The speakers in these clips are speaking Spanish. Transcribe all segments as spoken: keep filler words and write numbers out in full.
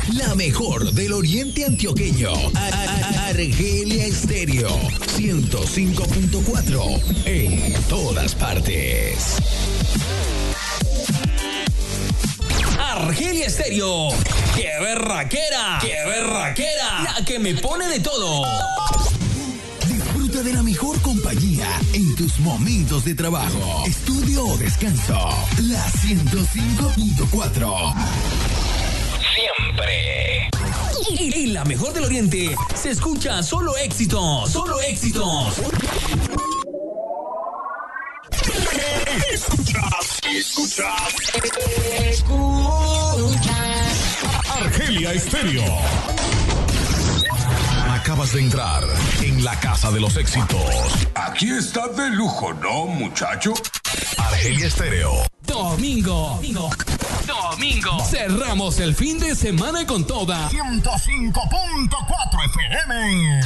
La mejor del oriente antioqueño. A- a- Argelia Estéreo. ciento cinco punto cuatro. En todas partes. Argelia Estéreo. ¡Qué berraquera! ¡Qué berraquera! La que me pone de todo. Disfruta de la mejor compañía en tus momentos de trabajo, estudio o descanso. La ciento cinco punto cuatro. Siempre. Y, y la mejor del oriente se escucha solo éxitos, solo éxitos. Escuchas, escuchas, escuchas. Argelia Estéreo. Acabas de entrar en la casa de los éxitos. Aquí está de lujo, ¿no, muchacho? Argelia Estéreo. Domingo. Domingo. Domingo. Cerramos el fin de semana con toda. ciento cinco punto cuatro F M.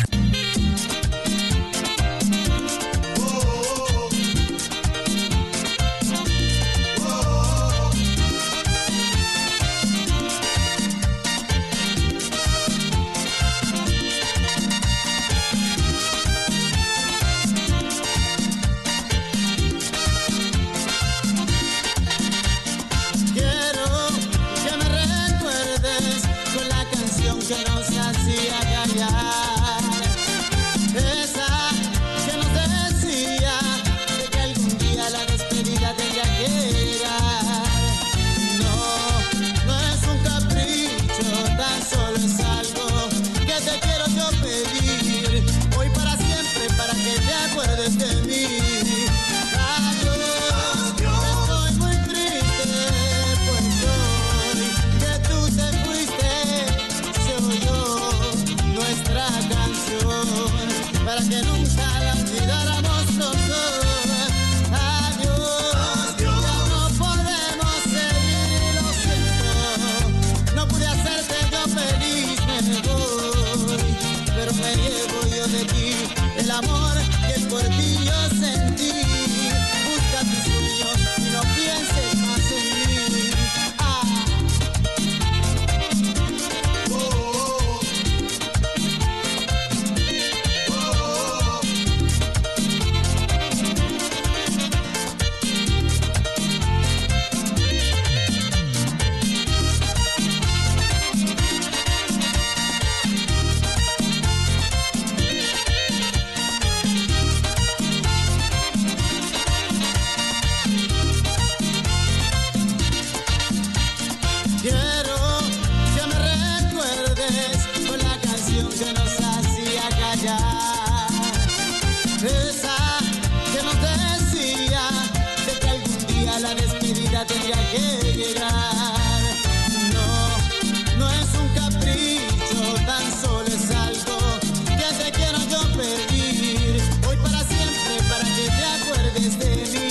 Que nos hacía callar, esa que nos decía de que algún día la despedida tendría que llegar. No, no es un capricho, tan solo es algo que te quiero yo pedir, hoy para siempre, para que te acuerdes de mí. Para que nunca la olvidáramos los dos. Adiós, Adiós. Ya no podemos seguir, lo siento. No pude hacerte yo feliz, me voy. Pero me llevo yo de ti el amor que por ti yo sentí. Busca tus sueños y no pienses más en mí. Ah. Oh, oh, oh. Quiero que me recuerdes con la canción que nos hacía callar, esa que nos decía de que algún día la despedida tendría que llegar. No, no es un capricho, tan solo es algo que te quiero yo pedir, hoy para siempre, para que te acuerdes de mí.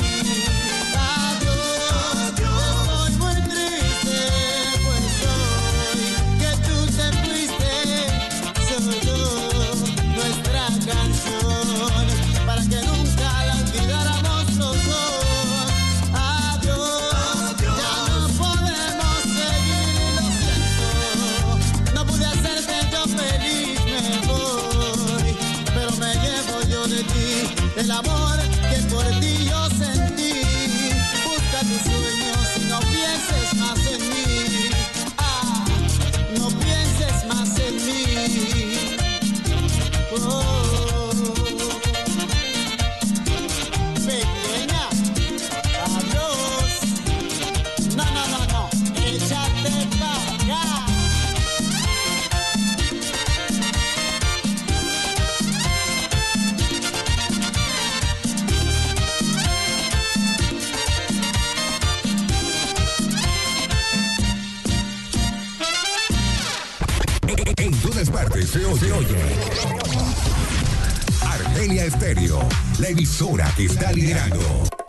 Para que nunca la olvidáramos los dos. Adiós, Adiós. Ya no podemos seguir, lo siento. No pude hacerte yo feliz, me voy. Pero me llevo yo de ti el amor que por ti yo sentí. Busca tus sueños y no pienses más en mí. Ah, no pienses más en mí. Oh. En todas partes se oye. Se oye. Argelia Estéreo, la emisora que está liderando.